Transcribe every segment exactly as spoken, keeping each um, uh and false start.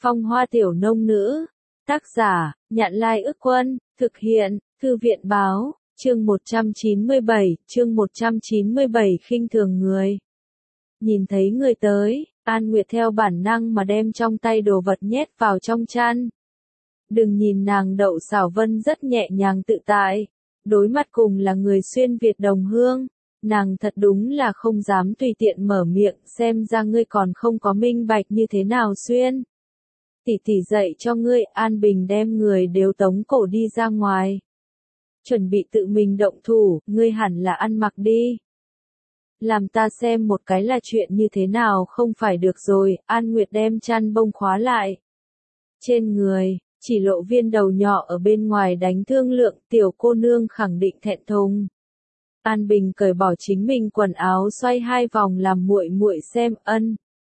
Phong Hoa Tiểu Nông Nữ. Tác giả, Nhạn Lai Ức Quân, thực hiện, Thư viện Báo, chương một trăm chín mươi bảy, chương một trăm chín mươi bảy khinh thường người. Nhìn thấy người tới, An Nguyệt theo bản năng mà đem trong tay đồ vật nhét vào trong chăn. Đừng nhìn nàng Đậu Xảo Vân rất nhẹ nhàng tự tại, đối mặt cùng là người xuyên Việt đồng hương, nàng thật đúng là không dám tùy tiện mở miệng, xem ra ngươi còn không có minh bạch như thế nào xuyên. Tỷ tỷ dạy cho ngươi. An Bình đem người đều tống cổ đi ra ngoài. Chuẩn bị tự mình động thủ, ngươi hẳn là ăn mặc đi. Làm ta xem một cái là chuyện như thế nào không phải được rồi. An Nguyệt đem chăn bông khóa lại. Trên người, chỉ lộ viên đầu nhỏ ở bên ngoài đánh thương lượng, tiểu cô nương khẳng định thẹn thùng. An Bình cởi bỏ chính mình quần áo xoay hai vòng làm muội muội xem. Ân.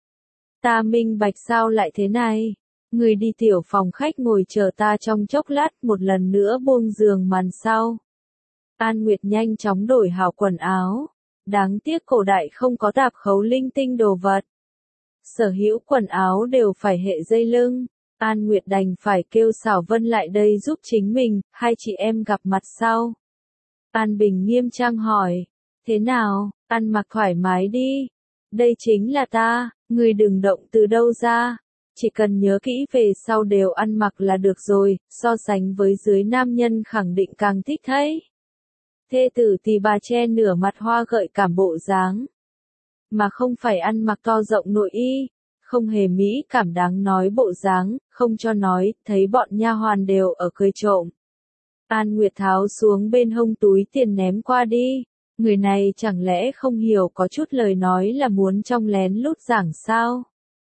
Ta minh bạch sao lại thế này. Người đi tiểu phòng khách ngồi chờ ta trong chốc lát, một lần nữa buông giường màn sau. An Nguyệt nhanh chóng đổi hảo quần áo. Đáng tiếc cổ đại không có tạp khấu linh tinh đồ vật. Sở hữu quần áo đều phải hệ dây lưng. An Nguyệt đành phải kêu Xảo Vân lại đây giúp chính mình, hai chị em gặp mặt sau. An Bình nghiêm trang hỏi, thế nào, ăn mặc thoải mái đi. Đây chính là ta, người đừng động từ đâu ra. Chỉ cần nhớ kỹ về sau đều ăn mặc là được rồi, so sánh với dưới nam nhân khẳng định càng thích thấy. Thê tử thì bà che nửa mặt hoa gợi cảm bộ dáng. Mà không phải ăn mặc to rộng nội y, không hề mỹ cảm đáng nói bộ dáng, không cho nói, thấy bọn nha hoàn đều ở cười trộm. An Nguyệt tháo xuống bên hông túi tiền ném qua đi. Người này chẳng lẽ không hiểu có chút lời nói là muốn trong lén lút giảng sao?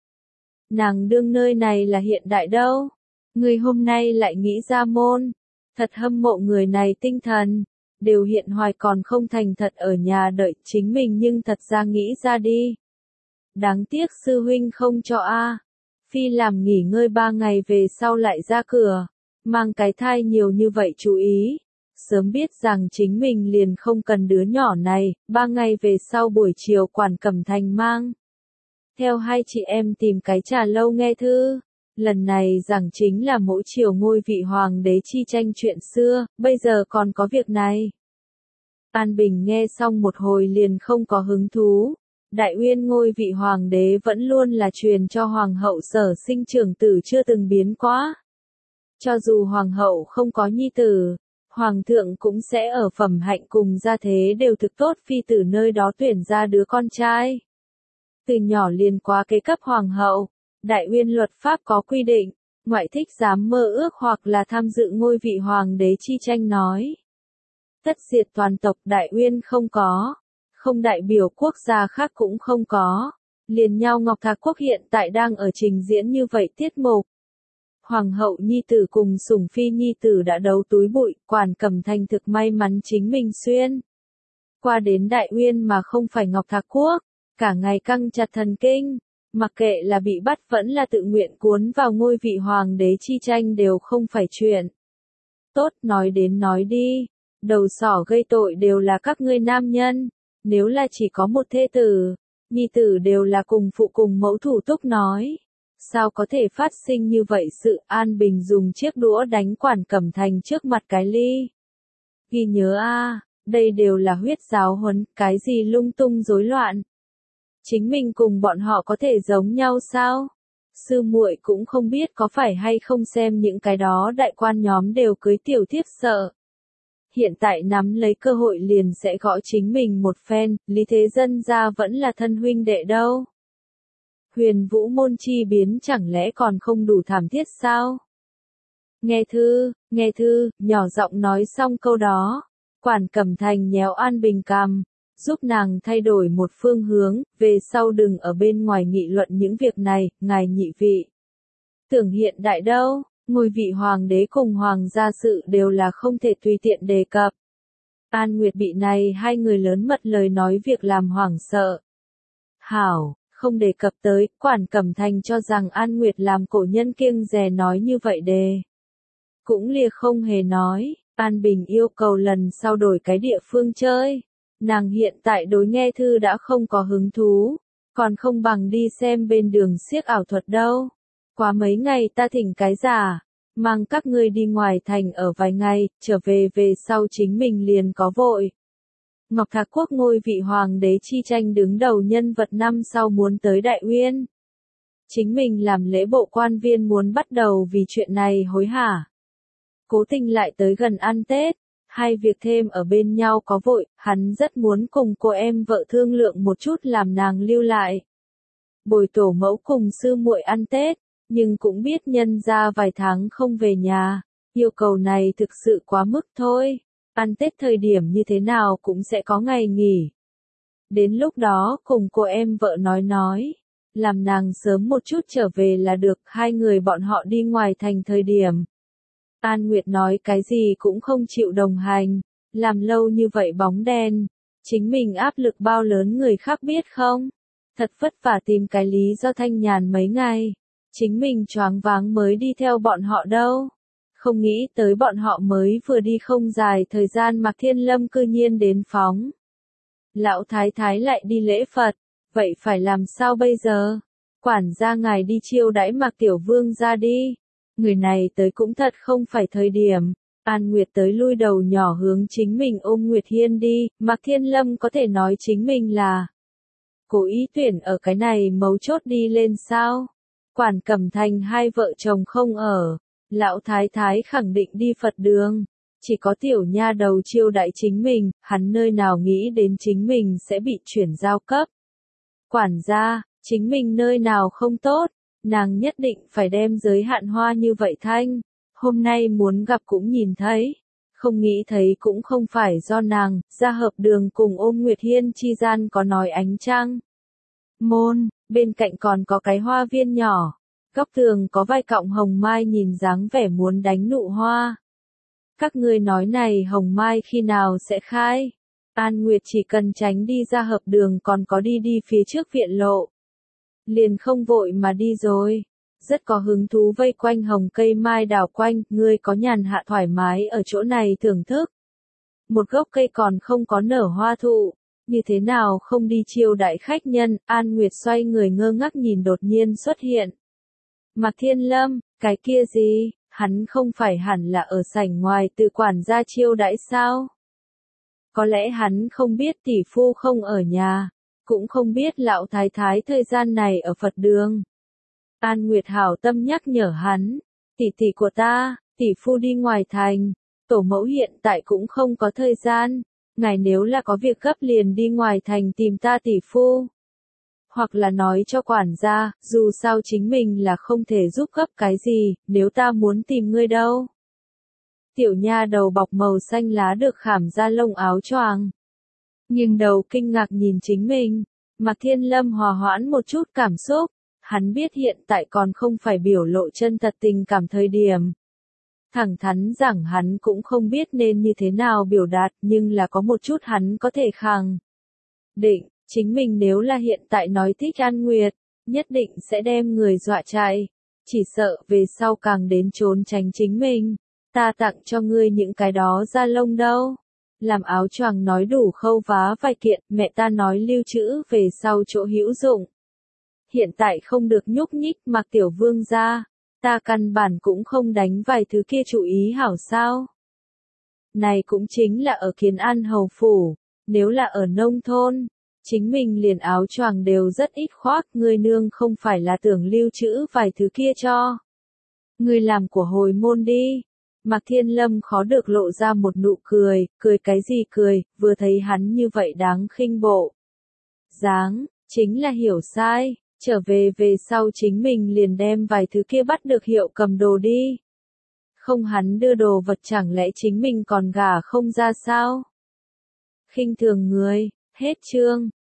Nàng đương nơi này là hiện đại đâu. Người hôm nay lại nghĩ ra môn. Thật hâm mộ người này tinh thần. Đều hiện hoài còn không thành thật ở nhà đợi chính mình nhưng thật ra nghĩ ra đi. Đáng tiếc sư huynh không cho a. Phi làm nghỉ ngơi ba ngày về sau lại ra cửa. Mang cái thai nhiều như vậy chú ý. Sớm biết rằng chính mình liền không cần đứa nhỏ này, ba ngày về sau buổi chiều Quản Cẩm Thành mang. Theo hai chị em tìm cái trà lâu nghe thư. Lần này giảng chính là mỗi chiều ngôi vị hoàng đế chi tranh chuyện xưa, bây giờ còn có việc này. An Bình nghe xong một hồi liền không có hứng thú. Đại Uyên ngôi vị hoàng đế vẫn luôn là truyền cho hoàng hậu Sở Sinh trưởng tử chưa từng biến quá. Cho dù hoàng hậu không có nhi tử, hoàng thượng cũng sẽ ở phẩm hạnh cùng gia thế đều thực tốt phi tử nơi đó tuyển ra đứa con trai. Từ nhỏ liền qua kế cấp hoàng hậu, Đại Uyên luật pháp có quy định, ngoại thích dám mơ ước hoặc là tham dự ngôi vị hoàng đế chi tranh nói. Tất diệt toàn tộc Đại Uyên không có, không đại biểu quốc gia khác cũng không có, liền nhau Ngọc Thạc Quốc hiện tại đang ở trình diễn như vậy tiết mục. Hoàng hậu nhi tử cùng sủng phi nhi tử đã đấu túi bụi, Quản Cẩm Thành thực may mắn chính mình xuyên. Qua đến Đại Uyên mà không phải Ngọc Thạc Quốc, cả ngày căng chặt thần kinh, mặc kệ là bị bắt vẫn là tự nguyện cuốn vào ngôi vị hoàng đế chi tranh đều không phải chuyện. Tốt, nói đến nói đi, đầu sỏ gây tội đều là các ngươi nam nhân, nếu là chỉ có một thê tử, nhi tử đều là cùng phụ cùng mẫu thủ túc nói. Sao có thể phát sinh như vậy sự? An Bình dùng chiếc đũa đánh Quản Cẩm Thành trước mặt cái ly. Ghi nhớ a, đây đều là huyết giáo huấn, cái gì lung tung rối loạn. Chính mình cùng bọn họ có thể giống nhau sao? Sư muội cũng không biết có phải hay không xem những cái đó đại quan nhóm đều cưới tiểu thiếp sợ. Hiện tại nắm lấy cơ hội liền sẽ gõ chính mình một phen, Lý Thế Dân ra vẫn là thân huynh đệ đâu. Huyền Vũ môn chi biến chẳng lẽ còn không đủ thảm thiết sao? Nghe thư, nghe thư, nhỏ giọng nói xong câu đó. Quản Cẩm Thành nhéo An Bình cằm, giúp nàng thay đổi một phương hướng, về sau đừng ở bên ngoài nghị luận những việc này, ngài nhị vị. Tưởng hiện đại đâu, ngôi vị hoàng đế cùng hoàng gia sự đều là không thể tùy tiện đề cập. An Nguyệt bị này hai người lớn mật lời nói việc làm hoảng sợ. Hảo, không đề cập tới, Quản Cẩm Thành cho rằng An Nguyệt làm cổ nhân kiêng dè nói như vậy đề. Cũng lìa không hề nói, An Bình yêu cầu lần sau đổi cái địa phương chơi. Nàng hiện tại đối nghe thư đã không có hứng thú, còn không bằng đi xem bên đường xiếc ảo thuật đâu. Quá mấy ngày ta thỉnh cái giả, mang các ngươi đi ngoài thành ở vài ngày, trở về về sau chính mình liền có vội. Ngọc Thạc Quốc ngôi vị hoàng đế chi tranh đứng đầu nhân vật năm sau muốn tới Đại Uyên. Chính mình làm lễ bộ quan viên muốn bắt đầu vì chuyện này hối hả. Cố Tình lại tới gần ăn Tết, hai việc thêm ở bên nhau có vội, hắn rất muốn cùng cô em vợ thương lượng một chút làm nàng lưu lại. Bồi tổ mẫu cùng sư muội ăn Tết, nhưng cũng biết nhân ra vài tháng không về nhà, yêu cầu này thực sự quá mức thôi. Ăn Tết thời điểm như thế nào cũng sẽ có ngày nghỉ. Đến lúc đó cùng cô em vợ nói nói, làm nàng sớm một chút trở về là được, hai người bọn họ đi ngoài thành thời điểm. An Nguyệt nói cái gì cũng không chịu đồng hành, làm lâu như vậy bóng đen, chính mình áp lực bao lớn người khác biết không? Thật vất vả tìm cái lý do thanh nhàn mấy ngày, chính mình choáng váng mới đi theo bọn họ đâu. Không nghĩ tới bọn họ mới vừa đi không dài thời gian Mạc Thiên Lâm cư nhiên đến phóng. Lão thái thái lại đi lễ Phật, vậy phải làm sao bây giờ? Quản gia ngài đi chiêu đãi Mạc Tiểu Vương ra đi. Người này tới cũng thật không phải thời điểm. An Nguyệt tới lui đầu nhỏ hướng chính mình ôm Nguyệt Hiên đi, Mạc Thiên Lâm có thể nói chính mình là cố ý tuyển ở cái này mấu chốt đi lên sao? Quản Cẩm Thành hai vợ chồng không ở, lão thái thái khẳng định đi Phật đường, chỉ có tiểu nha đầu chiêu đãi chính mình, hắn nơi nào nghĩ đến chính mình sẽ bị chuyển giao cấp. Quản gia, chính mình nơi nào không tốt, nàng nhất định phải đem giới hạn hoa như vậy thanh, hôm nay muốn gặp cũng nhìn thấy, không nghĩ thấy cũng không phải do nàng, ra hợp đường cùng ôm Nguyệt Hiên chi gian có nói ánh trăng. Môn, bên cạnh còn có cái hoa viên nhỏ, góc tường có vài cọng hồng mai nhìn dáng vẻ muốn đánh nụ hoa. Các ngươi nói này hồng mai khi nào sẽ khai? An Nguyệt chỉ cần tránh đi ra hợp đường còn có đi đi phía trước viện lộ. Liền không vội mà đi rồi. Rất có hứng thú vây quanh hồng cây mai đào quanh, ngươi có nhàn hạ thoải mái ở chỗ này thưởng thức. Một gốc cây còn không có nở hoa thụ, như thế nào không đi chiêu đãi khách nhân, An Nguyệt xoay người ngơ ngác nhìn đột nhiên xuất hiện. Mạc Thiên Lâm, cái kia gì, hắn không phải hẳn là ở sảnh ngoài tự quản gia chiêu đãi sao? Có lẽ hắn không biết tỷ phu không ở nhà, cũng không biết lão thái thái thời gian này ở Phật đường. An Nguyệt hảo tâm nhắc nhở hắn, tỷ tỷ của ta, tỷ phu đi ngoài thành, tổ mẫu hiện tại cũng không có thời gian, ngài nếu là có việc gấp liền đi ngoài thành tìm ta tỷ phu. Hoặc là nói cho quản gia, dù sao chính mình là không thể giúp gấp cái gì, nếu ta muốn tìm ngươi đâu. Tiểu nha đầu bọc màu xanh lá được khảm ra lông áo choàng. Nhưng đầu kinh ngạc nhìn chính mình, Mạc Thiên Lâm hòa hoãn một chút cảm xúc, hắn biết hiện tại còn không phải biểu lộ chân thật tình cảm thời điểm. Thẳng thắn rằng hắn cũng không biết nên như thế nào biểu đạt, nhưng là có một chút hắn có thể khẳng định, chính mình nếu là hiện tại nói thích An Nguyệt, nhất định sẽ đem người dọa chạy, chỉ sợ về sau càng đến trốn tránh chính mình. Ta tặng cho ngươi những cái đó da lông đâu. Làm áo choàng nói đủ khâu vá vài kiện, mẹ ta nói lưu trữ về sau chỗ hữu dụng. Hiện tại không được nhúc nhích Mạc Tiểu Vương ra, ta căn bản cũng không đánh vài thứ kia chú ý hảo sao. Này cũng chính là ở Kiến An hầu phủ, nếu là ở nông thôn, chính mình liền áo choàng đều rất ít khoác, ngươi nương không phải là tưởng lưu trữ vài thứ kia cho. Ngươi làm của hồi môn đi. Mạc Thiên Lâm khó được lộ ra một nụ cười, cười cái gì cười, vừa thấy hắn như vậy đáng khinh bộ. Dáng, chính là hiểu sai, trở về về sau chính mình liền đem vài thứ kia bắt được hiệu cầm đồ đi. Không hắn đưa đồ vật chẳng lẽ chính mình còn gả không ra sao? Khinh thường người, hết chương.